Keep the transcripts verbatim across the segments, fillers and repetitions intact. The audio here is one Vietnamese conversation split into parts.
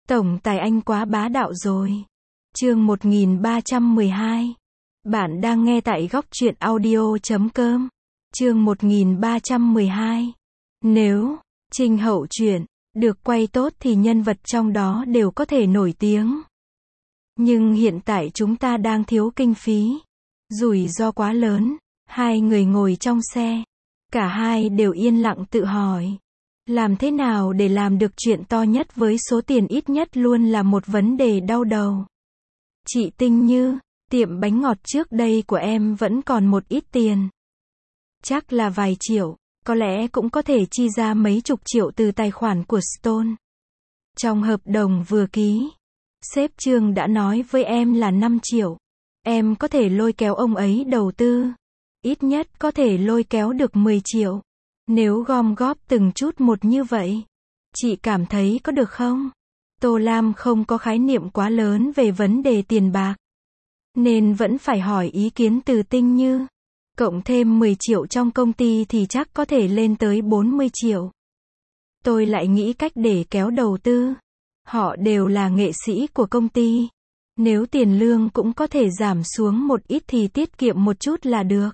Tổng tài anh quá bá đạo rồi. Chương một nghìn ba trăm mười hai. Bạn đang nghe tại góc truyện audio chấm com. Chương một nghìn ba trăm mười hai. Nếu Trình Hậu truyện được quay tốt thì nhân vật trong đó đều có thể nổi tiếng. Nhưng hiện tại chúng ta đang thiếu kinh phí. Rủi ro quá lớn. Hai người ngồi trong xe. Cả hai đều yên lặng tự hỏi. Làm thế nào để làm được chuyện to nhất với số tiền ít nhất luôn là một vấn đề đau đầu. Chị Tinh Như, tiệm bánh ngọt trước đây của em vẫn còn một ít tiền. Chắc là vài triệu, có lẽ cũng có thể chi ra mấy chục triệu từ tài khoản của Stone. Trong hợp đồng vừa ký, sếp Trương đã nói với em là năm triệu. Em có thể lôi kéo ông ấy đầu tư. Ít nhất có thể lôi kéo được mười triệu. Nếu gom góp từng chút một như vậy, chị cảm thấy có được không? Tô Lam không có khái niệm quá lớn về vấn đề tiền bạc, nên vẫn phải hỏi ý kiến từ Tinh Như. Cộng thêm mười triệu trong công ty thì chắc có thể lên tới bốn mươi triệu. Tôi lại nghĩ cách để kéo đầu tư. Họ đều là nghệ sĩ của công ty. Nếu tiền lương cũng có thể giảm xuống một ít thì tiết kiệm một chút là được.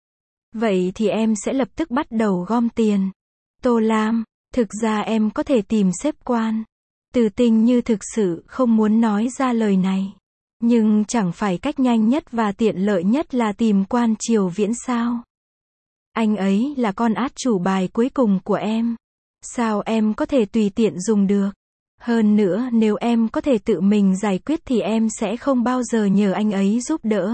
Vậy thì em sẽ lập tức bắt đầu gom tiền. Tô Lam, thực ra em có thể tìm sếp Quan. Từ Tinh Như thực sự không muốn nói ra lời này. Nhưng chẳng phải cách nhanh nhất và tiện lợi nhất là tìm Quan Triều Viễn sao? Anh ấy là con át chủ bài cuối cùng của em. Sao em có thể tùy tiện dùng được? Hơn nữa nếu em có thể tự mình giải quyết thì em sẽ không bao giờ nhờ anh ấy giúp đỡ.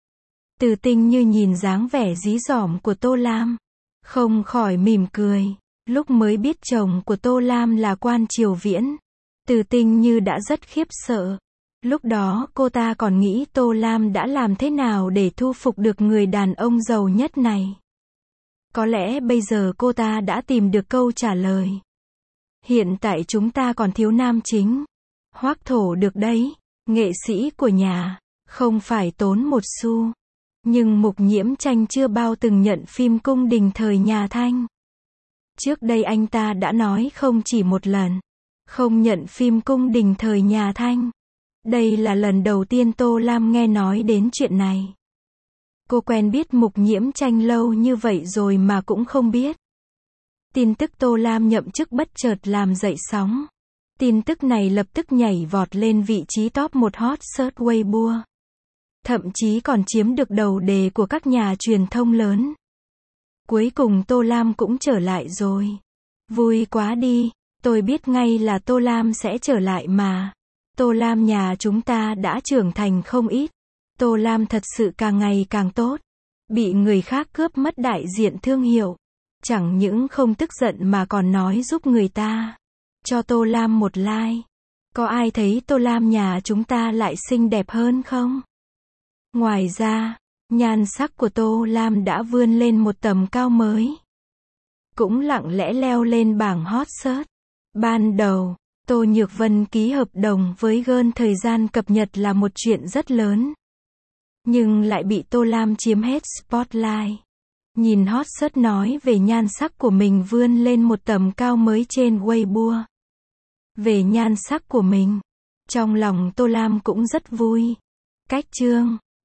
Từ Tinh Như nhìn dáng vẻ dí dỏm của Tô Lam, không khỏi mỉm cười. Lúc mới biết chồng của Tô Lam là Quan Triều Viễn, Từ Tinh Như đã rất khiếp sợ. Lúc đó cô ta còn nghĩ Tô Lam đã làm thế nào để thu phục được người đàn ông giàu nhất này. Có lẽ bây giờ cô ta đã tìm được câu trả lời. Hiện tại chúng ta còn thiếu nam chính. Hoắc Thổ được đấy, nghệ sĩ của nhà, không phải tốn một xu. Nhưng Mục Nhiễm Tranh chưa bao từng nhận phim cung đình thời nhà Thanh. Trước đây anh ta đã nói không chỉ một lần, không nhận phim cung đình thời nhà Thanh. Đây là lần đầu tiên Tô Lam nghe nói đến chuyện này. Cô quen biết Mục Nhiễm Tranh lâu như vậy rồi mà cũng không biết. Tin tức Tô Lam nhậm chức bất chợt làm dậy sóng. Tin tức này lập tức nhảy vọt lên vị trí top một hot search Weibo. Thậm chí còn chiếm được đầu đề của các nhà truyền thông lớn. Cuối cùng Tô Lam cũng trở lại rồi. Vui quá đi, tôi biết ngay là Tô Lam sẽ trở lại mà. Tô Lam nhà chúng ta đã trưởng thành không ít. Tô Lam thật sự càng ngày càng tốt. Bị người khác cướp mất đại diện thương hiệu. Chẳng những không tức giận mà còn nói giúp người ta. Cho Tô Lam một like. Có ai thấy Tô Lam nhà chúng ta lại xinh đẹp hơn không? Ngoài ra, nhan sắc của Tô Lam đã vươn lên một tầm cao mới. Cũng lặng lẽ leo lên bảng hot search. Ban đầu, Tô Nhược Vân ký hợp đồng với Girl thời gian cập nhật là một chuyện rất lớn. Nhưng lại bị Tô Lam chiếm hết spotlight. Nhìn hot search nói về nhan sắc của mình vươn lên một tầm cao mới trên Weibo. Về nhan sắc của mình, trong lòng Tô Lam cũng rất vui. Cách chương